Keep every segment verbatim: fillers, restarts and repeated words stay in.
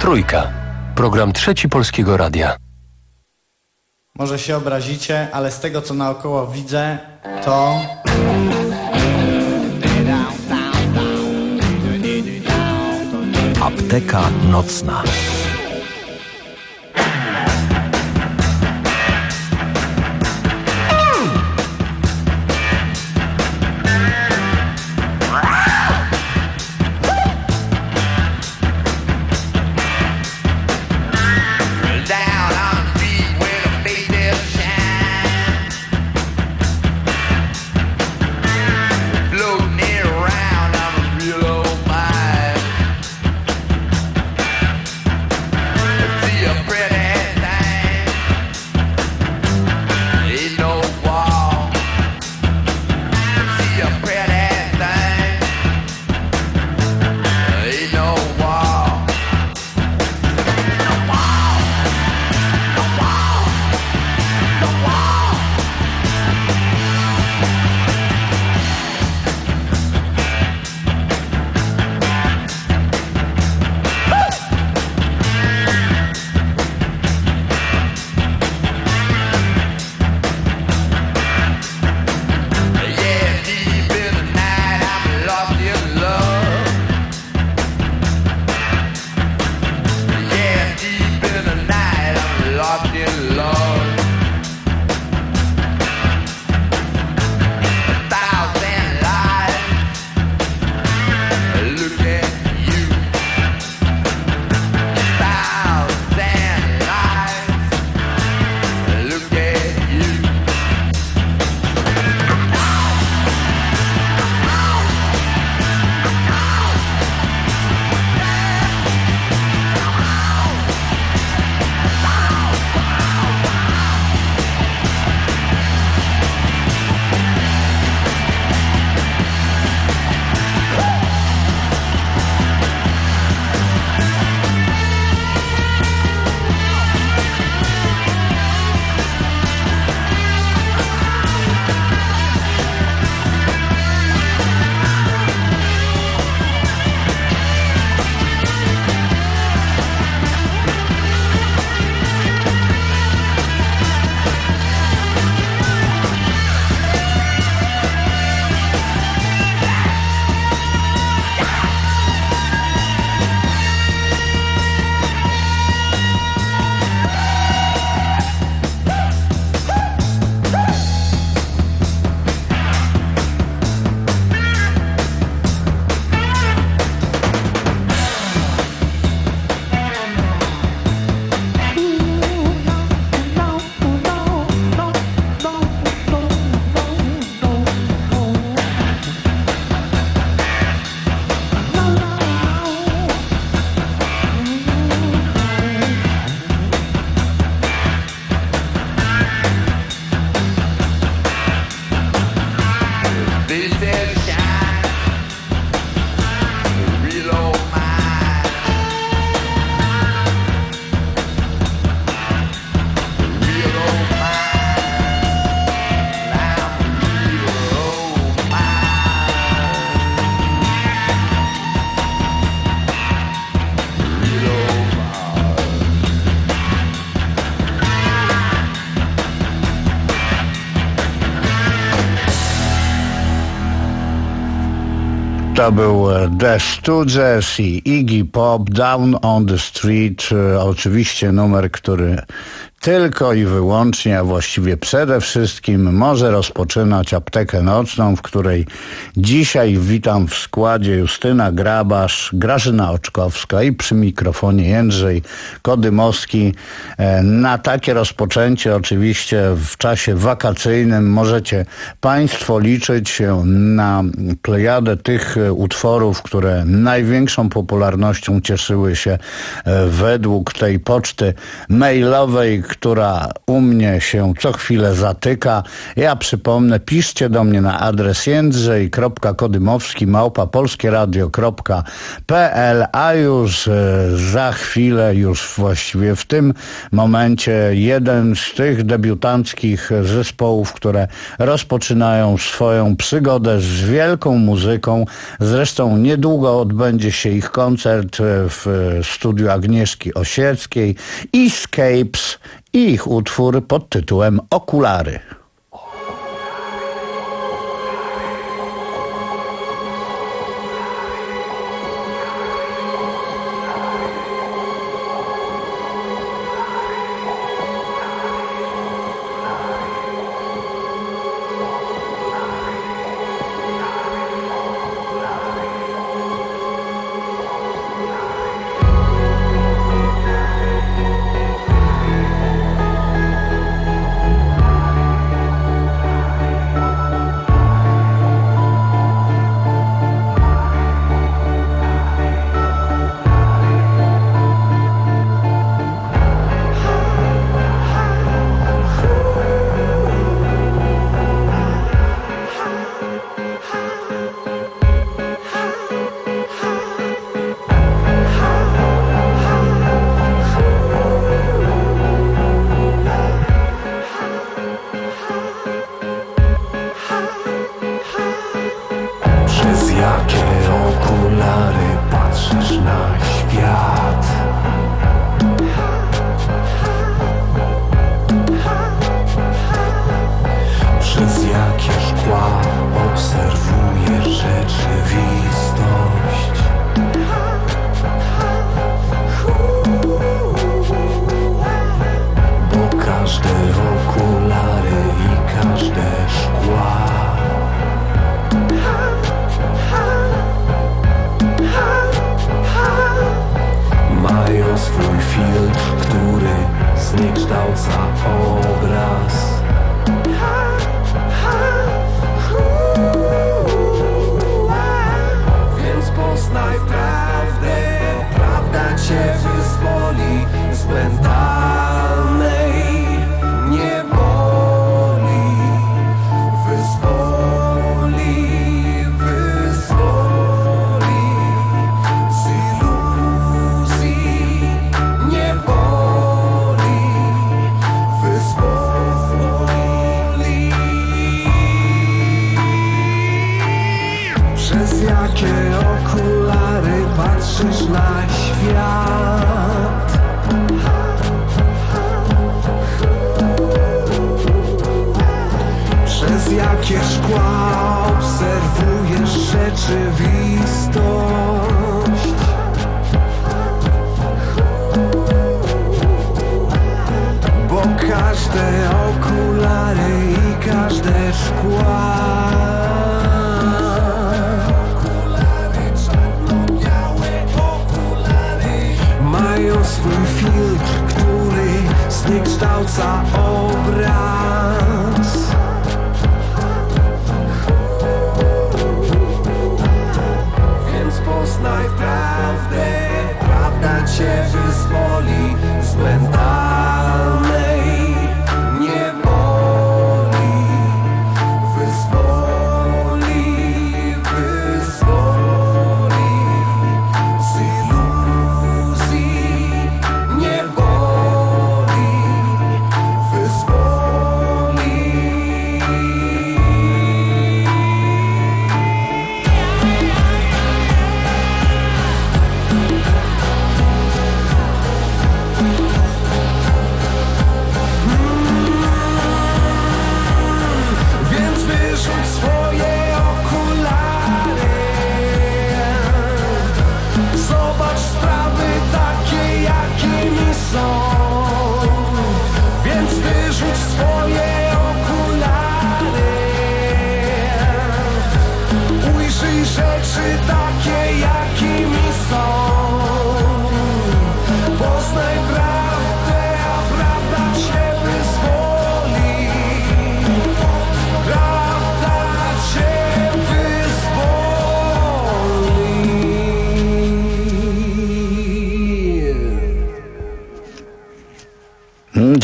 Trójka. Program Trzeci Polskiego Radia. Może się obrazicie, ale z tego co naokoło widzę, to... Apteka nocna. To był The Stooges i Iggy Pop, Down on the Street. Oczywiście numer, który tylko i wyłącznie, a właściwie przede wszystkim może rozpoczynać aptekę nocną, w której dzisiaj witam w składzie Justyna Grabasz, Grażyna Oczkowska i przy mikrofonie Jędrzej Kodymowski. Na takie rozpoczęcie oczywiście w czasie wakacyjnym możecie Państwo liczyć się na plejadę tych utworów, które największą popularnością cieszyły się według tej poczty mailowej, która u mnie się co chwilę zatyka. Ja przypomnę, piszcie do mnie na adres jędrzej kropka kodymowski małpa polskieradio kropka p l, a już za chwilę, już właściwie w tym momencie jeden z tych debiutanckich zespołów, które rozpoczynają swoją przygodę z wielką muzyką. Zresztą niedługo odbędzie się ich koncert w studiu Agnieszki Osieckiej. Escapes i ich utwór pod tytułem Okulary.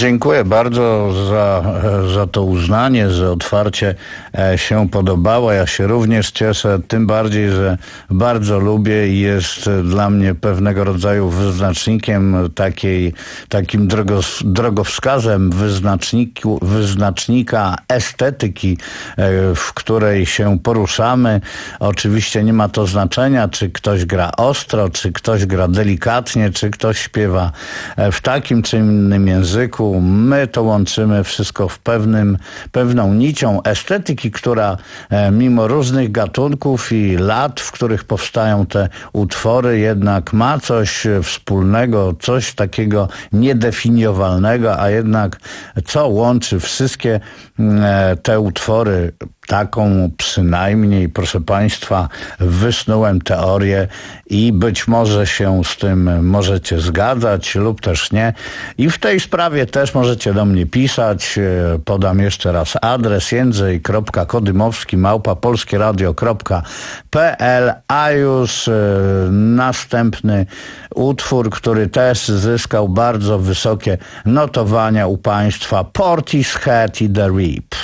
Dziękuję bardzo za, za to uznanie, że otwarcie się podobało. Ja się również cieszę, tym bardziej, że bardzo lubię i jest dla mnie pewnego rodzaju wyznacznikiem, takiej, takim drogos, drogowskazem wyznaczniku, wyznacznika estetyki, w której się poruszamy. Oczywiście nie ma to znaczenia, czy ktoś gra ostro, czy ktoś gra delikatnie, czy ktoś śpiewa w takim czy innym języku. My to łączymy wszystko w pewnym, pewną nicią estetyki, która mimo różnych gatunków i lat, w których powstają te utwory, jednak ma coś wspólnego, coś takiego niedefiniowalnego, a jednak co łączy wszystkie te utwory. Taką przynajmniej, proszę Państwa, wysnułem teorię i być może się z tym możecie zgadzać lub też nie. I w tej sprawie też możecie do mnie pisać. Podam jeszcze raz adres jędrzej kropka kodymowski małpa polskieradio kropka p l, a już następny utwór, który też zyskał bardzo wysokie notowania u Państwa, Portishead i The Reap.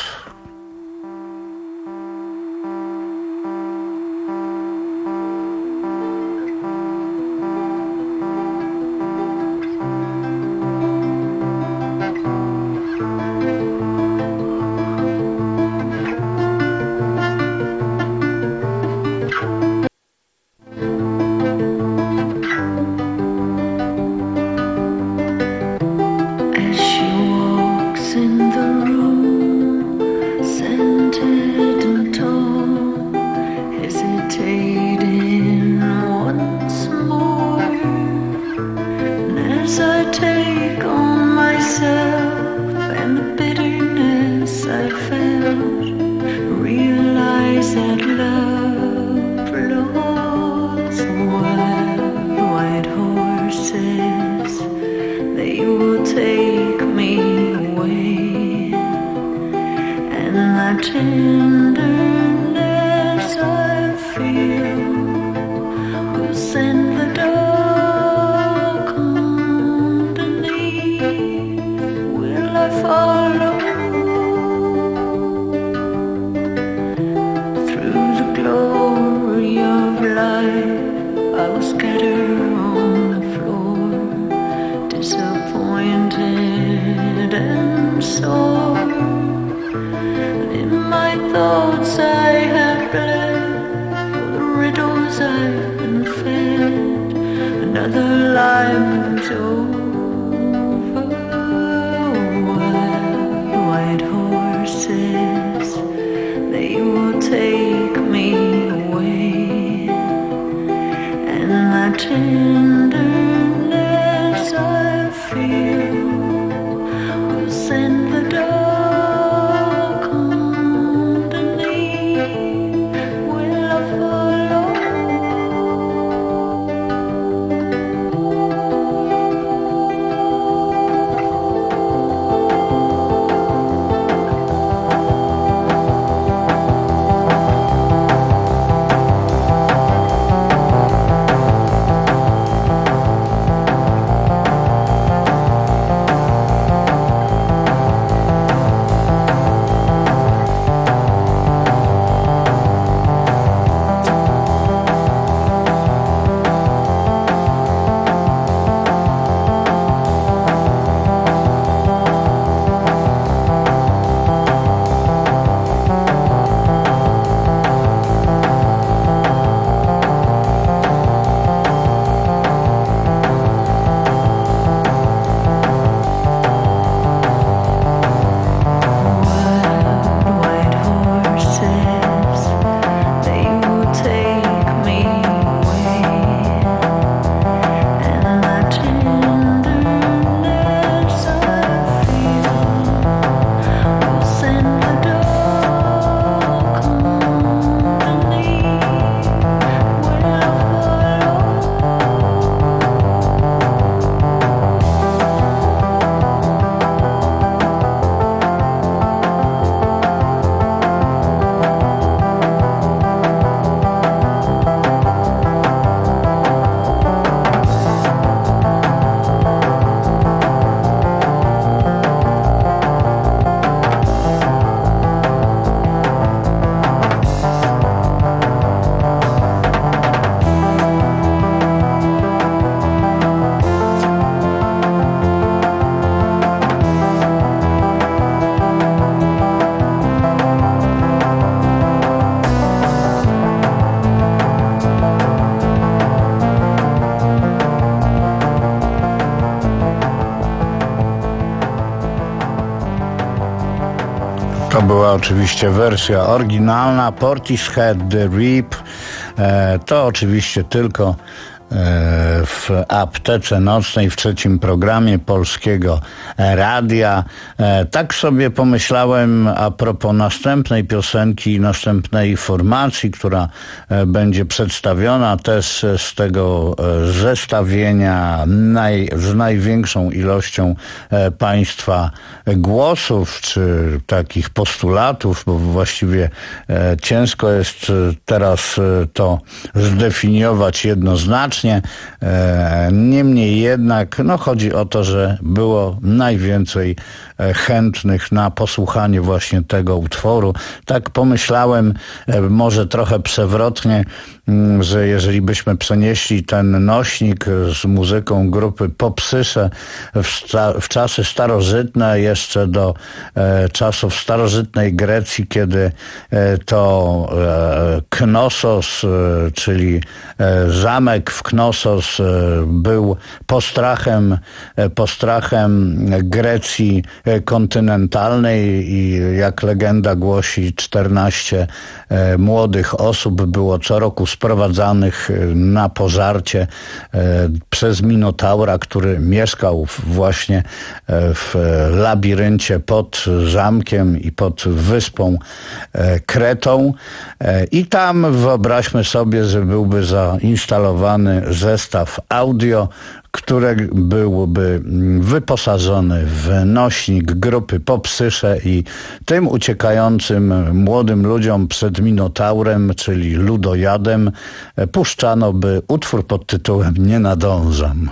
była oczywiście wersja oryginalna, Portishead The Reap. E, to oczywiście tylko w aptece nocnej w trzecim programie Polskiego Radia. Tak sobie pomyślałem a propos następnej piosenki i następnej formacji, która będzie przedstawiona też z tego zestawienia naj, z największą ilością państwa głosów, czy takich postulatów, bo właściwie ciężko jest teraz to zdefiniować jednoznacznie. Niemniej jednak no, chodzi o to, że było najwięcej chętnych na posłuchanie właśnie tego utworu. Tak pomyślałem, może trochę przewrotnie, że jeżeli byśmy przenieśli ten nośnik z muzyką grupy Popsysze w, w czasy starożytne, jeszcze do e, czasów starożytnej Grecji, kiedy e, to e, Knossos, e, czyli e, zamek w Knossos e, był postrachem, e, postrachem Grecji kontynentalnej i jak legenda głosi, czternaście e, młodych osób było co roku sprowadzanych na pożarcie e, przez Minotaura, który mieszkał właśnie e, w labiryncie pod zamkiem i pod wyspą e, Kretą. E, I tam wyobraźmy sobie, że byłby zainstalowany zestaw audio, który byłby wyposażony w nośnik grupy Popsysze i tym uciekającym młodym ludziom przed Minotaurem, czyli ludojadem, puszczano by utwór pod tytułem Nie nadążam.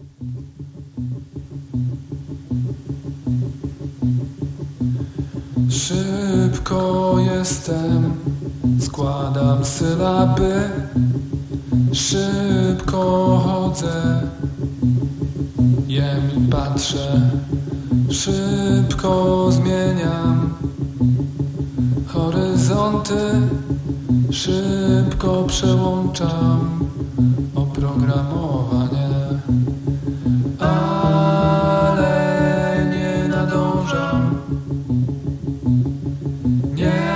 Szybko jestem, składam sylaby, szybko chodzę, jem i patrzę, szybko zmieniam horyzonty, szybko przełączam oprogramowanie, ale nie nadążam. Nie.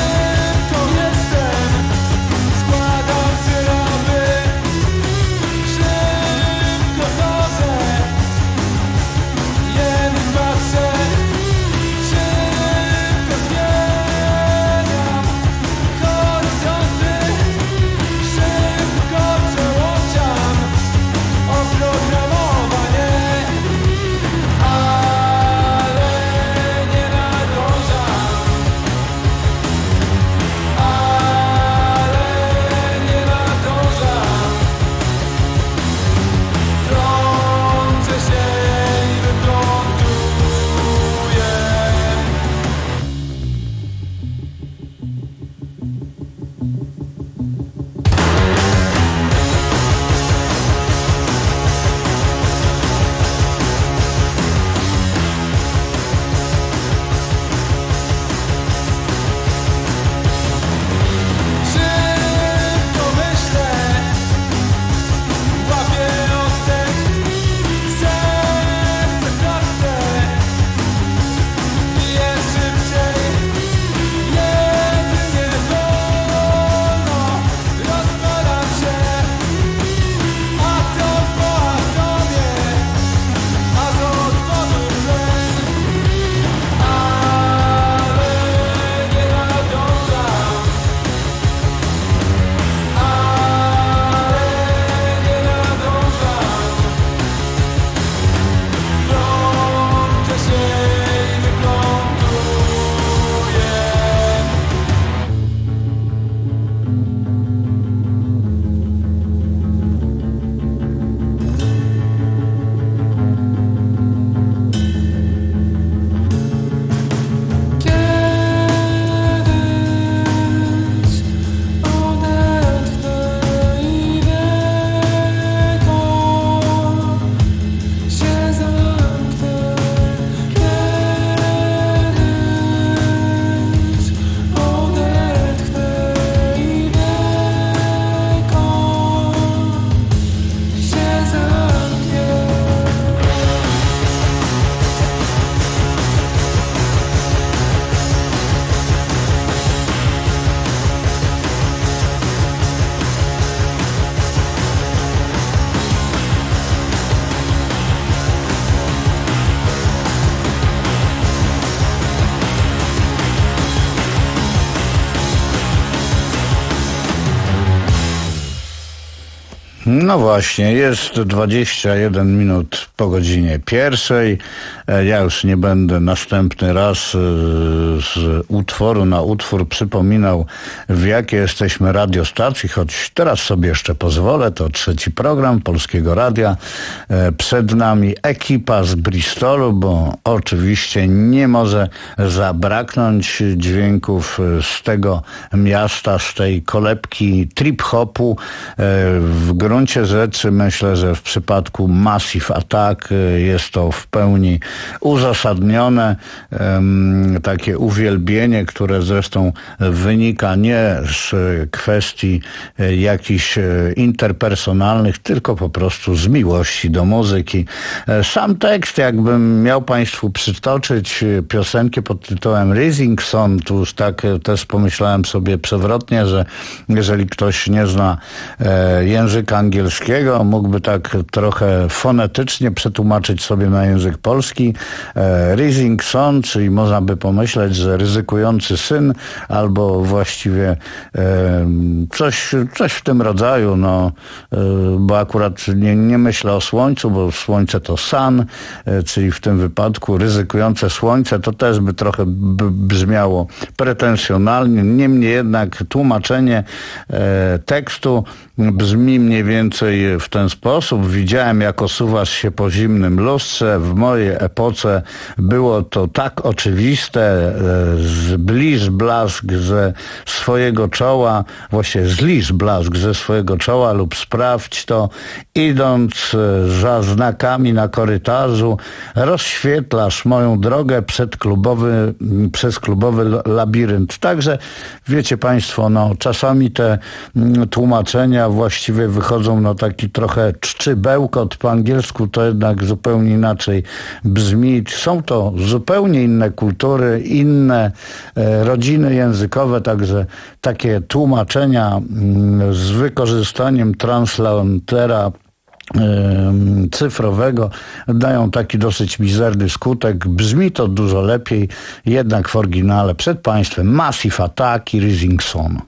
Szybko jestem, składam sylaby, No właśnie, jest dwadzieścia jeden minut po godzinie pierwszej. Ja już nie będę następny raz z utworu na utwór przypominał, w jakiej jesteśmy radiostacji, choć teraz sobie jeszcze pozwolę. To trzeci program Polskiego Radia. Przed nami ekipa z Bristolu, bo oczywiście nie może zabraknąć dźwięków z tego miasta, z tej kolebki trip-hopu. W gruncie rzeczy myślę, że w przypadku Massive Attack jest to w pełni uzasadnione. Takie uwielbienie, które zresztą wynika nie z kwestii jakichś interpersonalnych, tylko po prostu z miłości do muzyki. Sam tekst, jakbym miał Państwu przytoczyć piosenkę pod tytułem Rising Sun, tu już tak też pomyślałem sobie przewrotnie, że jeżeli ktoś nie zna języka angielskiego, mógłby tak trochę fonetycznie przetłumaczyć sobie na język polski. Rising Sun, czyli można by pomyśleć, że ryzykujący syn, albo właściwie coś, coś w tym rodzaju, no, bo akurat nie, nie myślę o słońcu, bo słońce to sun, czyli w tym wypadku ryzykujące słońce, to też by trochę brzmiało pretensjonalnie. Niemniej jednak tłumaczenie tekstu brzmi mniej więcej w ten sposób. Widziałem, jak osuwasz się po zimnym lustrze. W mojej epoce było to tak oczywiste. Zbliż blask ze swojego czoła, właśnie zliż blask ze swojego czoła lub sprawdź to, idąc za znakami na korytarzu, rozświetlasz moją drogę przed klubowy, przez klubowy labirynt. Także wiecie Państwo, no czasami te tłumaczenia właściwie wychodzą no taki trochę czczy bełkot. Po angielsku to jednak zupełnie inaczej brzmi. Są to zupełnie inne kultury, inne e, rodziny językowe, także takie tłumaczenia m, z wykorzystaniem translatera cyfrowego dają taki dosyć mizerny skutek. Brzmi to dużo lepiej, jednak w oryginale przed Państwem Massive Attack i Rising Sun.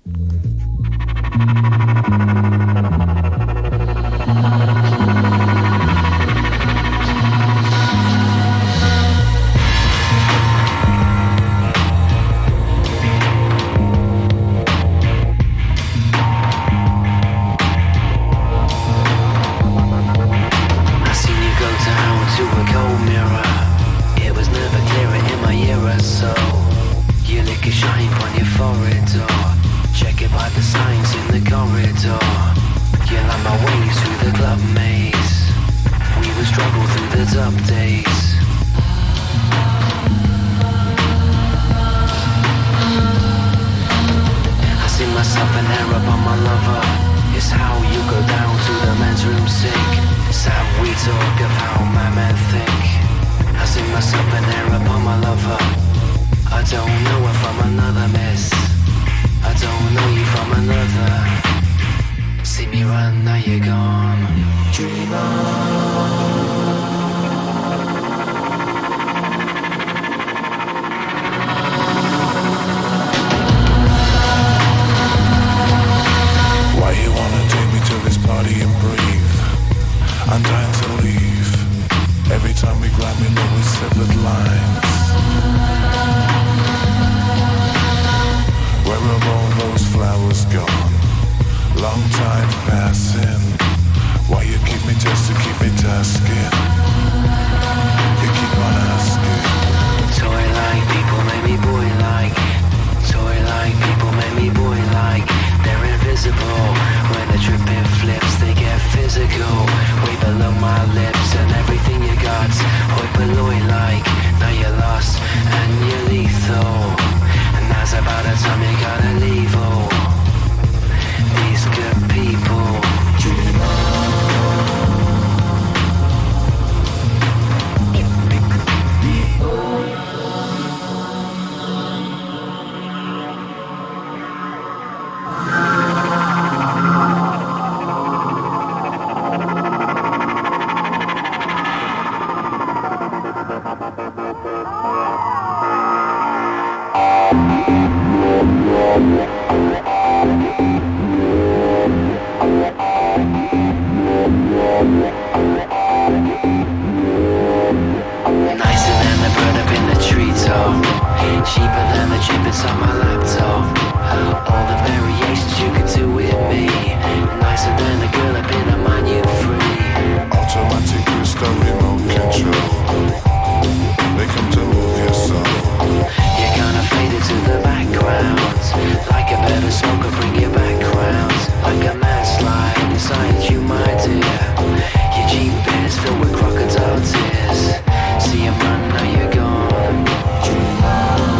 Yeah. automatic with no remote control. They come to move your soul. You're gonna fade into the background. Like a better smoker, bring you back round. Like a mad slide inside you, my dear. Your Jeep is filled with crocodile tears. See you run, now you're gone. Dream on.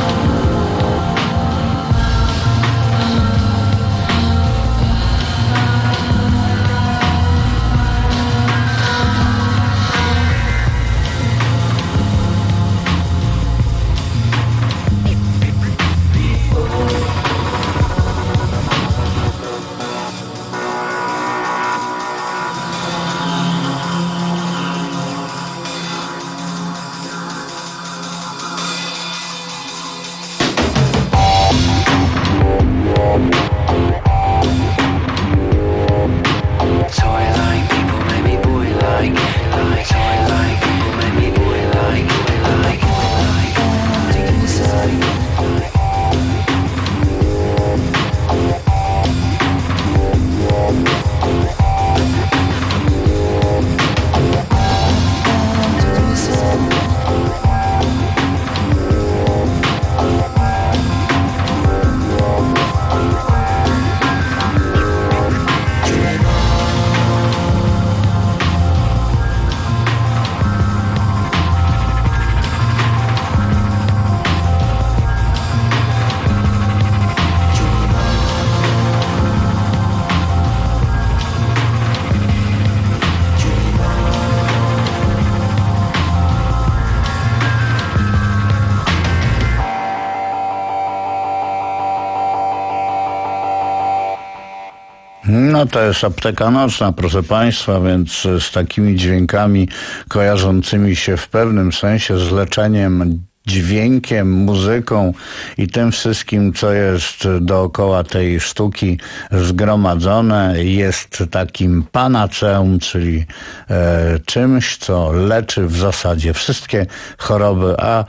No to jest Apteka Nocna, proszę Państwa, więc z takimi dźwiękami kojarzącymi się w pewnym sensie z leczeniem dźwiękiem, muzyką i tym wszystkim, co jest dookoła tej sztuki zgromadzone, jest takim panaceum, czyli e, czymś, co leczy w zasadzie wszystkie choroby, a e,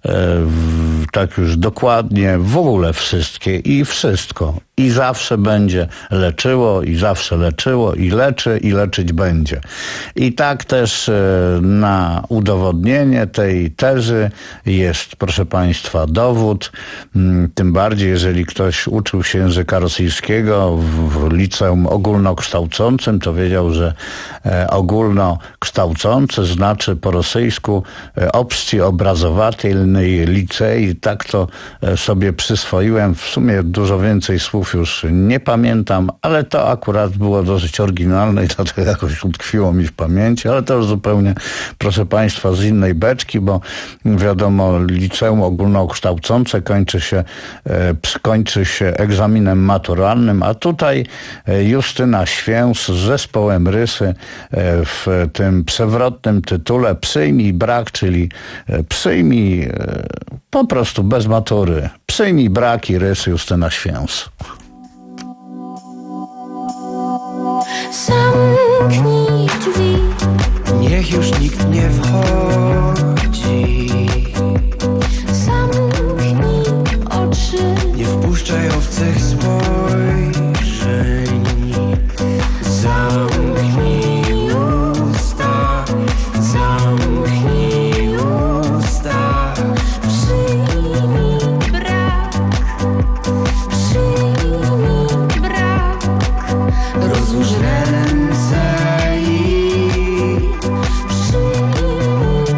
w, tak już dokładnie w ogóle wszystkie i wszystko. I zawsze będzie leczyło, i zawsze leczyło, i leczy, i leczyć będzie. I tak też e, na udowodnienie tej tezy jest, proszę Państwa, dowód. Tym bardziej, jeżeli ktoś uczył się języka rosyjskiego w, w liceum ogólnokształcącym, to wiedział, że e, ogólnokształcący znaczy po rosyjsku e, obści obrazowatelnej licei. Tak to e, sobie przyswoiłem. W sumie dużo więcej słów już nie pamiętam, ale to akurat było dosyć oryginalne i dlatego jakoś utkwiło mi w pamięci, ale to już zupełnie, proszę Państwa, z innej beczki, bo wiadomo, liceum ogólnokształcące kończy się, e, kończy się egzaminem maturalnym, a tutaj Justyna Święs z zespołem Rysy e, w tym przewrotnym tytule Przyjmij brak, czyli e, przyjmij e, po prostu bez matury. Przyjmij brak i Rysy, Justyna Święs. Zamknij drzwi, Niech już nikt nie wchodzi. zamknij oczy, Nie wpuszczaj obcych spojrzeń. Zamknij usta, zamknij usta. przyjmij brak, przyjmij brak, Rozłóż ręce i przyjmij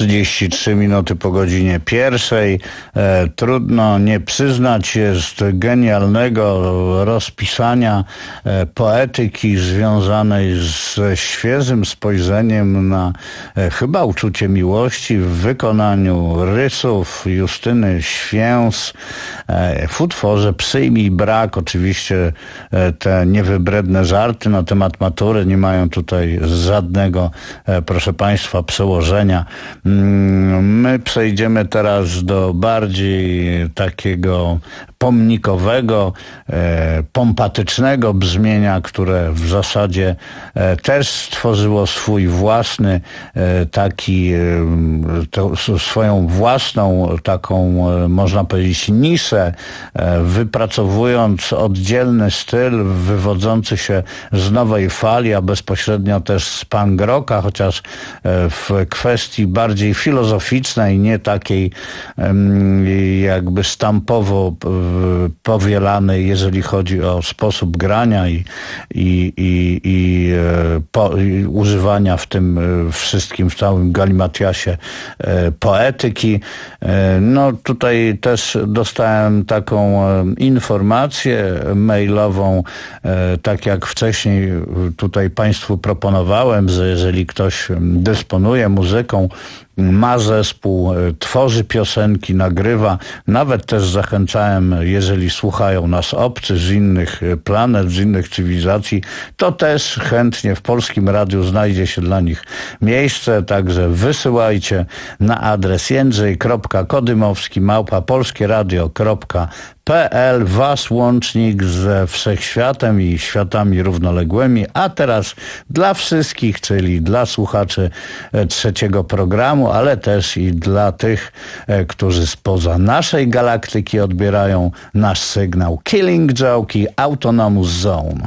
trzydzieści trzy minuty po godzinie pierwszej. E, trudno nie przyznać, jest genialnego rozpisania e, poetyki związanej ze świeżym spojrzeniem na e, chyba uczucie miłości w wykonaniu rysów Justyny Święs e, w utworze Przyjmij brak. Oczywiście e, te niewybredne żarty na temat matury nie mają tutaj żadnego, e, proszę Państwa, przełożenia. My przejdziemy teraz do bardziej takiego pomnikowego, e, pompatycznego brzmienia, które w zasadzie e, też stworzyło swój własny e, taki, e, to, swoją własną taką, e, można powiedzieć, niszę, e, wypracowując oddzielny styl wywodzący się z nowej fali, a bezpośrednio też z punk rocka, chociaż e, w kwestii bardziej filozoficznej, nie takiej e, jakby sztampowo e, powielanej, jeżeli chodzi o sposób grania i, i, i, i, po, i używania w tym wszystkim, w całym galimatiasie poetyki. No tutaj też dostałem taką informację mailową, tak jak wcześniej tutaj Państwu proponowałem, że jeżeli ktoś dysponuje muzyką, ma zespół, tworzy piosenki, nagrywa. Nawet też zachęcałem, jeżeli słuchają nas obcy z innych planet, z innych cywilizacji, to też chętnie w Polskim Radiu znajdzie się dla nich miejsce, także wysyłajcie na adres jędrzej kropka kodymowski małpa polskieradio kropka p l wasz łącznik ze wszechświatem i światami równoległymi, a teraz dla wszystkich, czyli dla słuchaczy trzeciego programu, ale też i dla tych, którzy spoza naszej galaktyki odbierają nasz sygnał. Killing Joke i Autonomous Zone.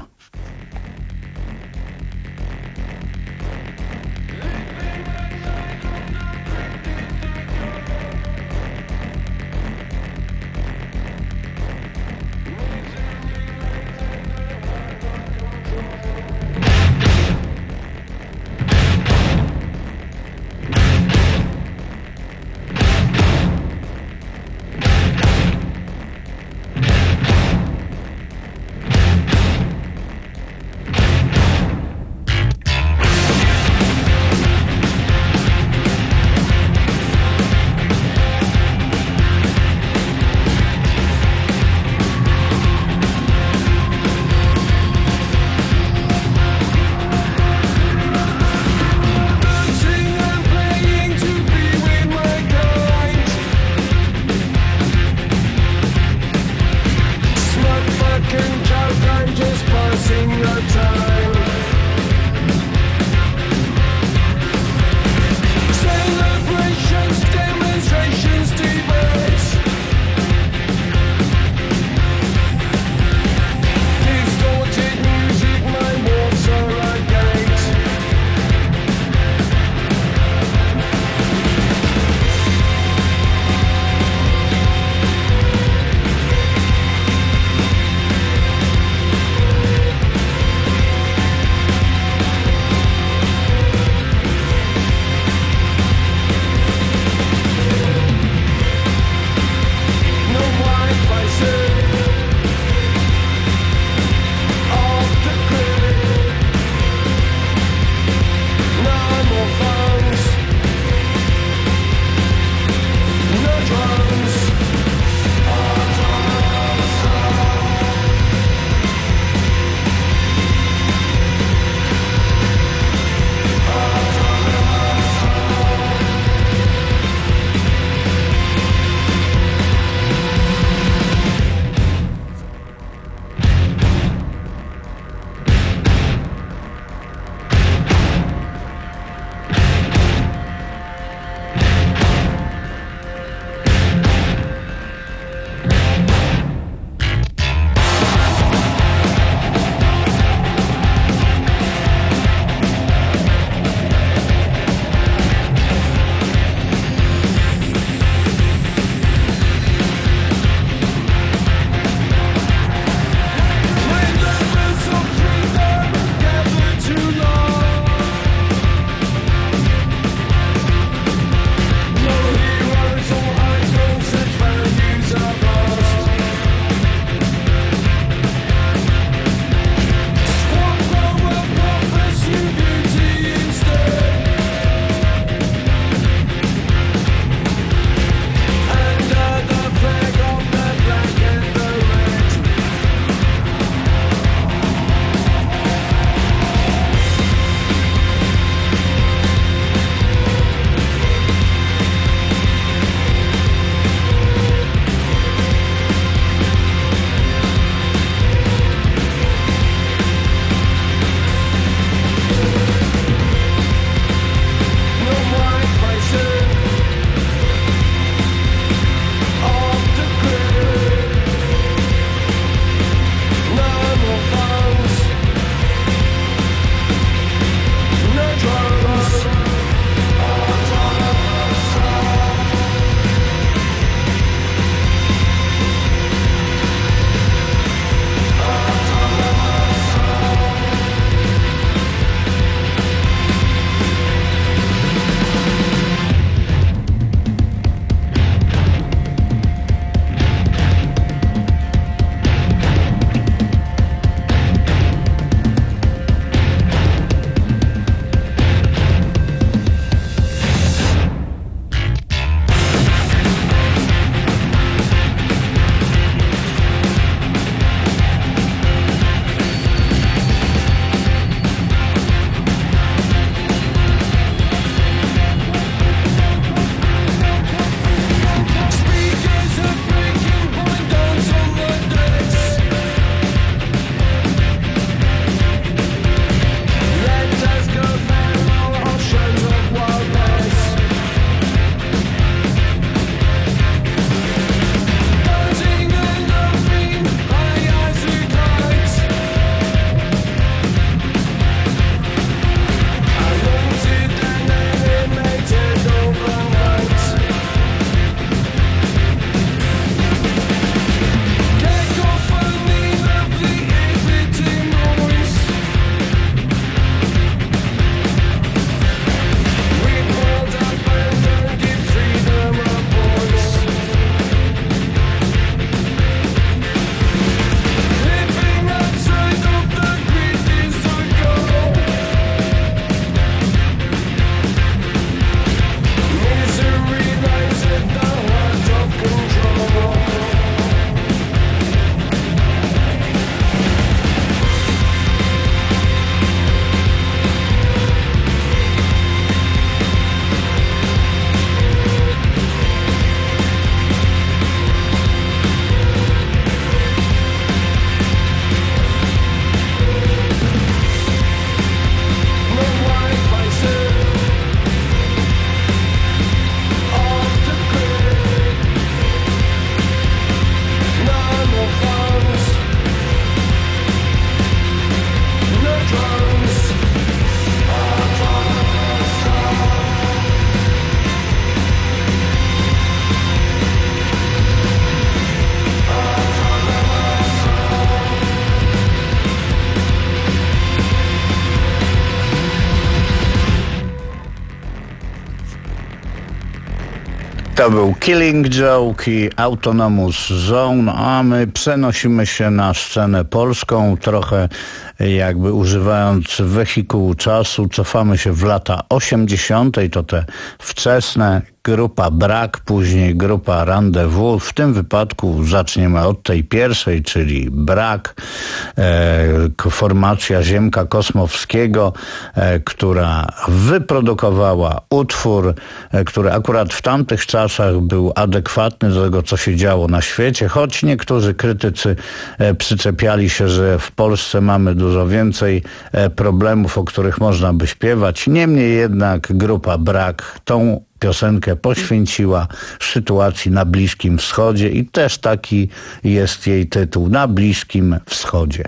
To był Killing Joke i Autonomous Zone, a my przenosimy się na scenę polską, trochę jakby używając wehikułu czasu, cofamy się w lata osiemdziesiąte, to te wczesne, grupa Brak, później grupa Rendezvous. W tym wypadku zaczniemy od tej pierwszej, czyli Brak, e, formacja Ziemka Kosmowskiego, e, która wyprodukowała utwór, e, który akurat w tamtych czasach był adekwatny do tego, co się działo na świecie, choć niektórzy krytycy e, przyczepiali się, że w Polsce mamy dużo więcej e, problemów, o których można by śpiewać. Niemniej jednak grupa Brak tą piosenkę poświęciła sytuacji na Bliskim Wschodzie i też taki jest jej tytuł, Na Bliskim Wschodzie.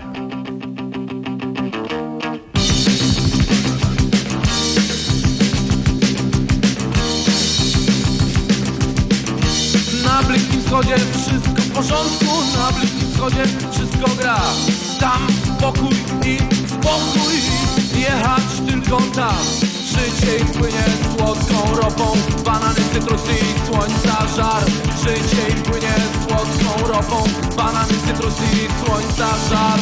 Na Bliskim Wschodzie wszystko w porządku, na Bliskim Wschodzie wszystko gra. Tam pokój i spokój, jechać tylko tam. Życie płynie słodką ropą, banany, cytrusy i słońca żar. Życie płynie słodką ropą, banany, cytrusy i słońca żar.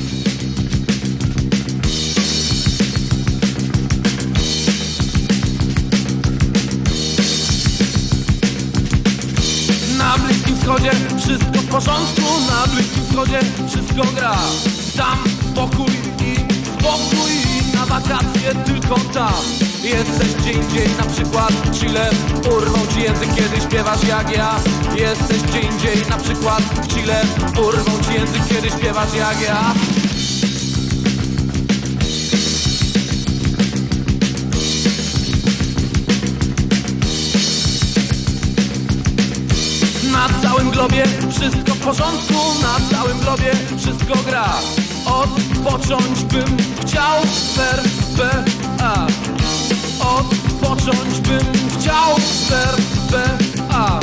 Na Bliskim Wschodzie wszystko w porządku, na Bliskim Wschodzie wszystko gra. Tam pokój i spokój, na wakacje tylko tam. Jesteś gdzie indziej, na przykład w Chile, urwą ci język, kiedy śpiewasz jak ja. Jesteś gdzie indziej, na przykład w Chile, urwą ci język, kiedy śpiewasz jak ja. Na całym globie wszystko w porządku, na całym globie wszystko gra. Odpocząć bym chciał, per, per, a. Odpocząć bym chciał, per, per, a.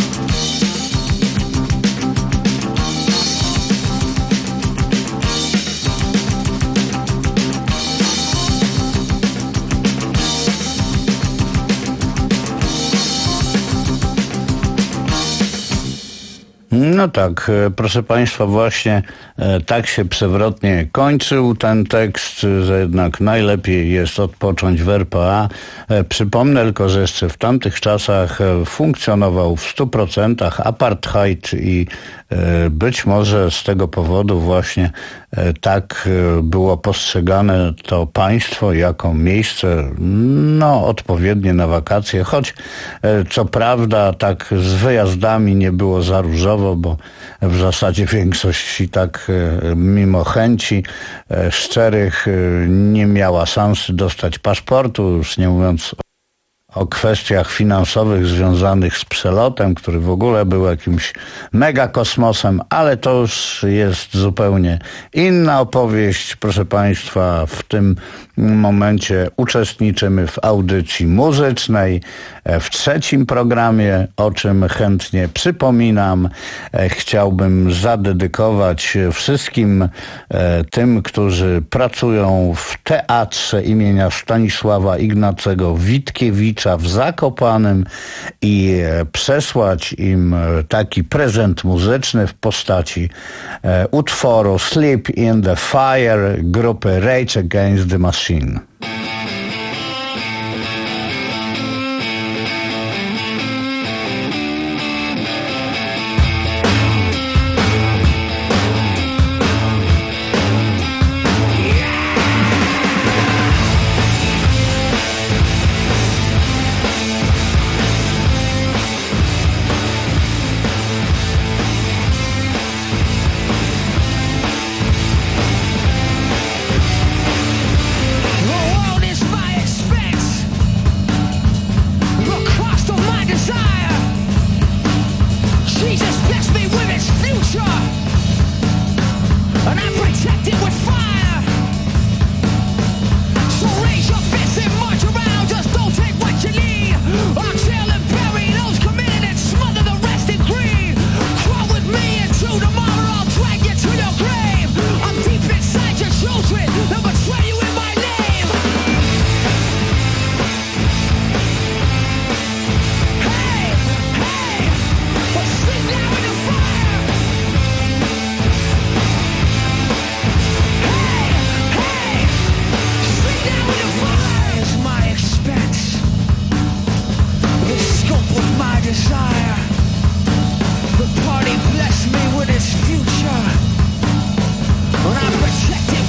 No tak, proszę Państwa, właśnie tak się przewrotnie kończył ten tekst, że jednak najlepiej jest odpocząć w R P A. Przypomnę tylko, że jeszcze w tamtych czasach funkcjonował w stu procentach apartheid i być może z tego powodu właśnie tak było postrzegane to państwo jako miejsce no odpowiednie na wakacje, choć co prawda tak z wyjazdami nie było za różowo, bo w zasadzie większość i tak mimo chęci szczerych nie miała szansy dostać paszportu, już nie mówiąc o kwestiach finansowych związanych z przelotem, który w ogóle był jakimś mega kosmosem, ale to już jest zupełnie inna opowieść. Proszę Państwa, w tym momencie uczestniczymy w audycji muzycznej, w trzecim programie, o czym chętnie przypominam. Chciałbym zadedykować wszystkim tym, którzy pracują w Teatrze imienia Stanisława Ignacego Witkiewicza w Zakopanem i przesłać im taki prezent muzyczny w postaci utworu Sleep in the Fire grupy Rage Against the Machine. Oh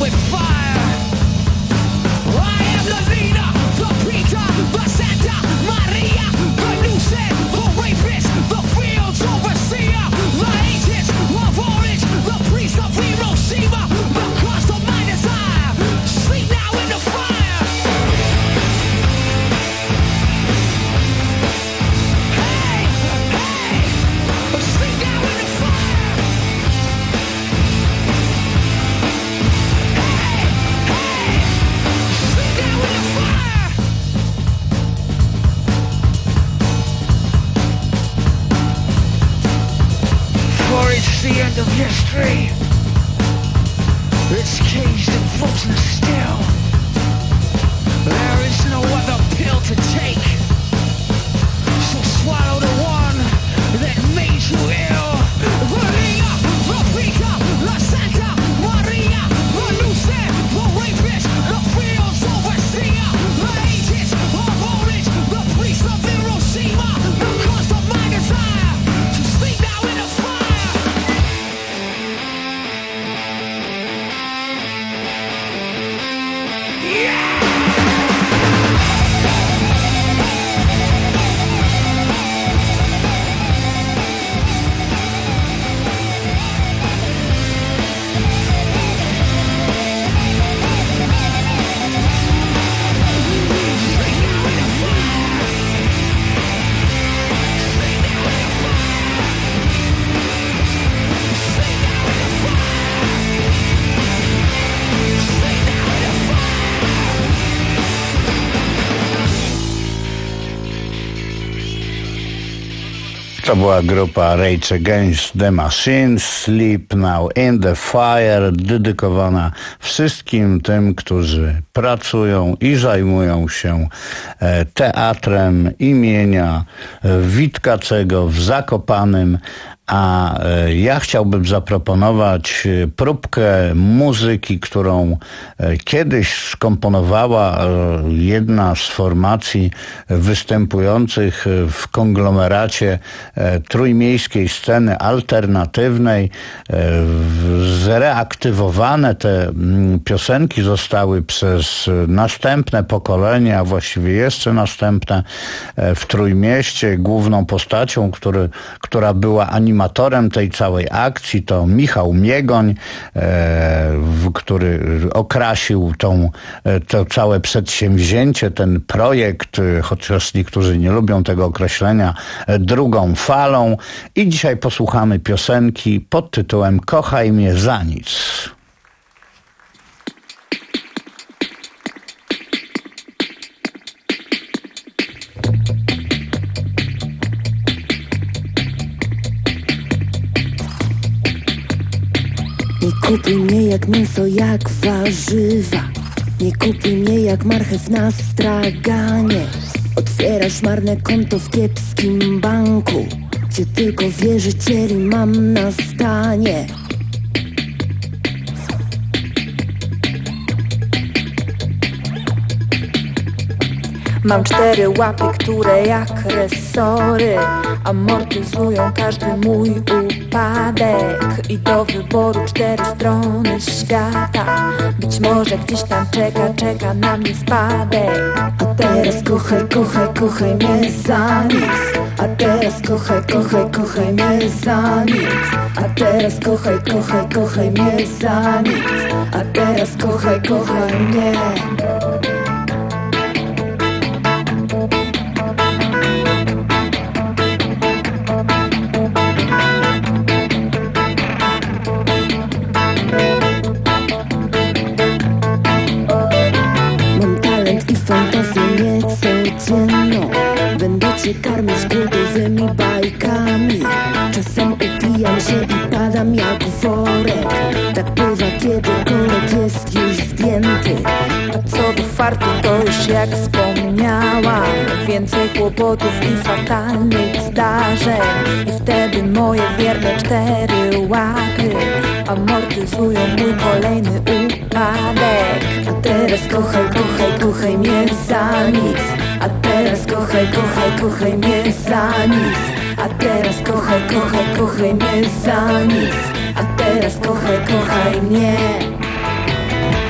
with fire. I am the leader, the Peter, the Santa Maria, the Lucid, the rapist, the fields overseer, the ancients of orange, the priest of Hiroshima, the cost of my desire. Sleep now in the fire. Hey, hey, sleep now in the fire. Hey, hey, sleep now in the fire. For it's the end of history. It's caged and frozen still. There is no other pill to take. So swallow the one that made you ill. The Leah, the Peter, the Santa Maria, the Lucid, the rapist, the fields overseer, the ancients of orange, the priest of Hiroshima, the cost of my desire to sleep now in the fire. Yeah! To była grupa Rage Against the Machine, Sleep Now in the Fire, dedykowana wszystkim tym, którzy pracują i zajmują się teatrem imienia Witkacego w Zakopanem. A ja chciałbym zaproponować próbkę muzyki, którą kiedyś skomponowała jedna z formacji występujących w konglomeracie trójmiejskiej sceny alternatywnej. Zreaktywowane te piosenki zostały przez następne pokolenia, a właściwie jeszcze następne w Trójmieście. Główną postacią, który, która była animatorem Animatorem tej całej akcji to Michał Miegoń, e, który okrasił tą, to całe przedsięwzięcie, ten projekt, chociaż niektórzy nie lubią tego określenia, drugą falą. I dzisiaj posłuchamy piosenki pod tytułem Kochaj mnie za nic. Nie kupuj mnie jak mięso, jak warzywa. Nie kupuj mnie jak marchew na straganie. Otwierasz marne konto w kiepskim banku, gdzie tylko wierzycieli mam na stanie. Mam cztery łapy, które jak resory amortyzują każdy mój upadek. I do wyboru cztery strony świata. Być może gdzieś tam czeka, czeka na mnie spadek. A teraz kochaj, kochaj, kochaj mnie za nic. A teraz kochaj, kochaj, kochaj mnie za nic. A teraz kochaj, kochaj, kochaj mnie za nic. A teraz kochaj, kochaj mnie. Fantazję niecodzienną. Będę cię karmić głodowymi bajkami. Czasem upijam się i padam jak worek. Tak bywa, kiedy korek jest już zdjęty. A co do farty, to już jak wspomniałam, więcej kłopotów i fatalnych zdarzeń. I wtedy moje wierne cztery łapy amortyzują mój kolejny upadek. A teraz kochaj, kochaj, kochaj mnie za nic. A teraz kochaj, kochaj, kochaj mnie za nic. A teraz kochaj, kochaj, kochaj mnie za nic. A teraz kochaj, kochaj mnie.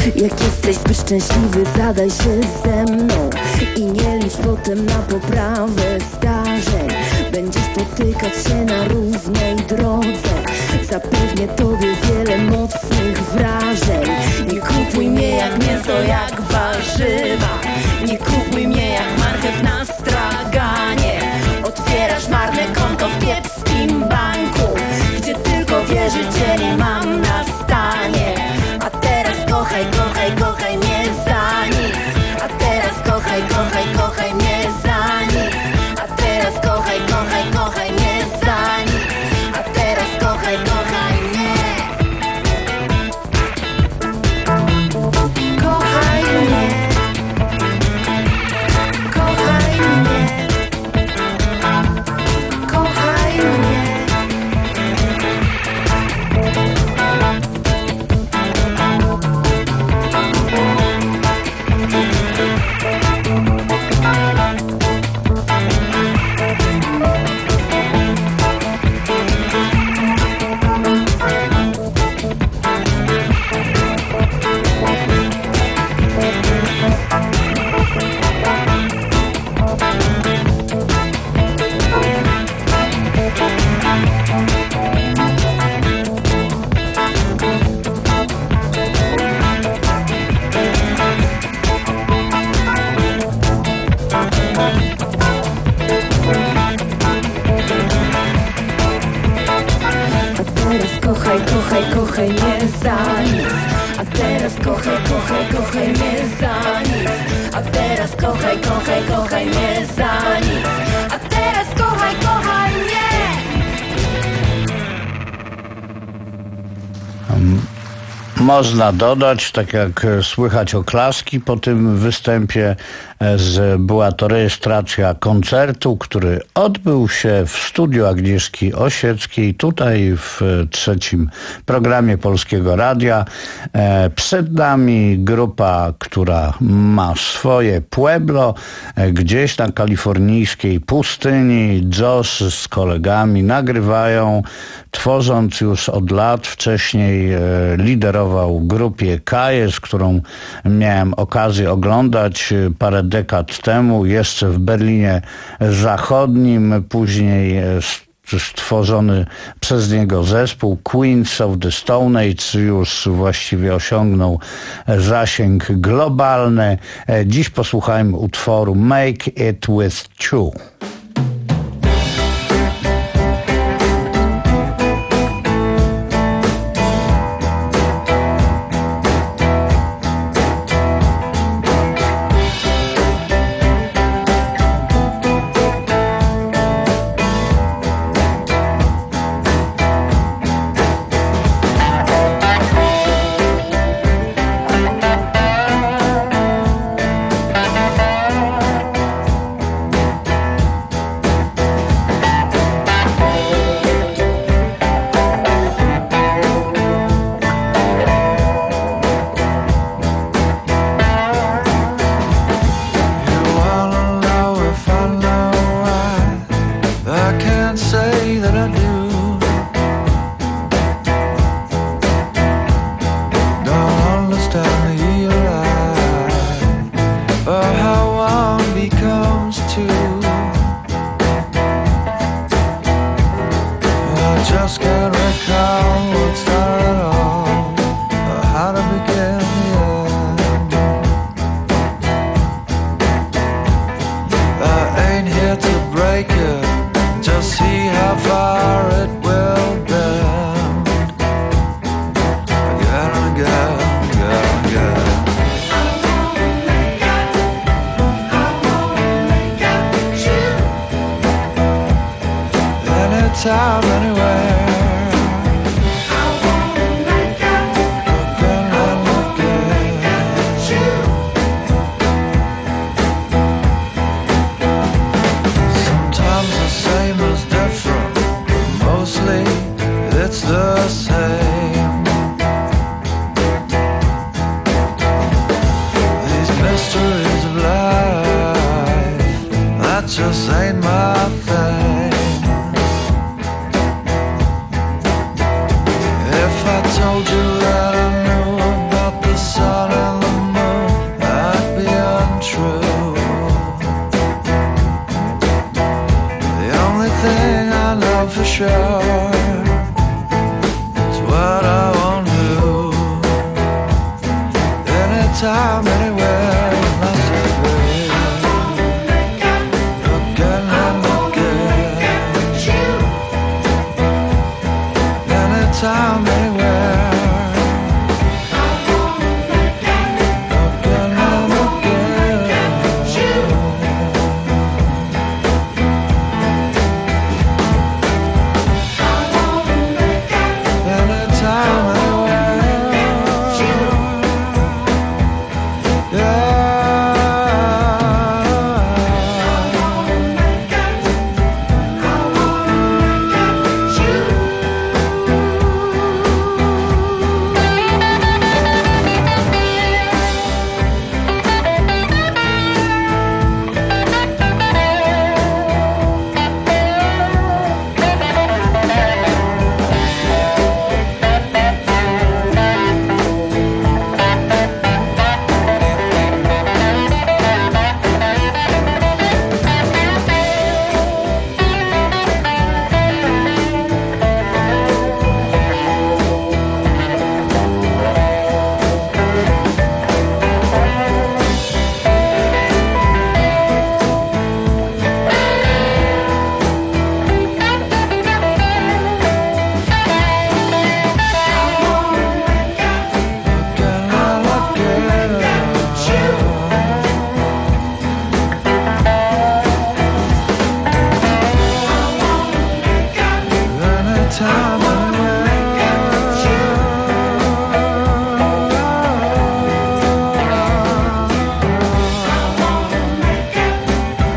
Jak jesteś zbyt szczęśliwy, zadaj się ze mną i nie licz potem na poprawę zdarzeń. Będziesz potykać się na równej drodze, zapewnię tobie wiele mocnych wrażeń. Nie kupuj mnie jak mięso, jak warzywa, nie kupuj mnie jak marchew na straganie. Otwierasz marne konto w kiepskim banku, gdzie tylko wierzycieli mam na stanie. A teraz kochaj, kochaj, kochaj mnie za nic. A teraz kochaj, kochaj, kochaj mnie za nic. A teraz kochaj, kochaj, kochaj mnie za nic. A teraz kochaj, kochaj mnie. Kochaj mnie. Kochaj mnie. Kochaj mnie. Kochaj, kochaj, kochaj mnie za nic. A teraz kochaj, kochaj, kochaj mnie za nic. A teraz kochaj, kochaj, kochaj mnie za nic. A teraz kochaj, kochaj mnie. Można dodać, tak jak słychać oklaski po tym występie, z, była to rejestracja koncertu, który odbył się w studiu Agnieszki Osieckiej, tutaj w trzecim programie Polskiego Radia. E, przed nami grupa, która ma swoje pueblo, e, gdzieś na kalifornijskiej pustyni. Josh z kolegami nagrywają, tworząc już od lat. Wcześniej e, liderował grupie Kajes, którą miałem okazję oglądać parę dekad temu, jeszcze w Berlinie Zachodnim, później stworzony przez niego zespół Queens of the Stone Age już właściwie osiągnął zasięg globalny. Dziś posłuchajmy utworu Make It With You. Time anywhere. Sometimes the same is different, mostly it's the same. These mysteries of life, that just ain't my thing. If I told you that I knew about the sun anytime, anywhere.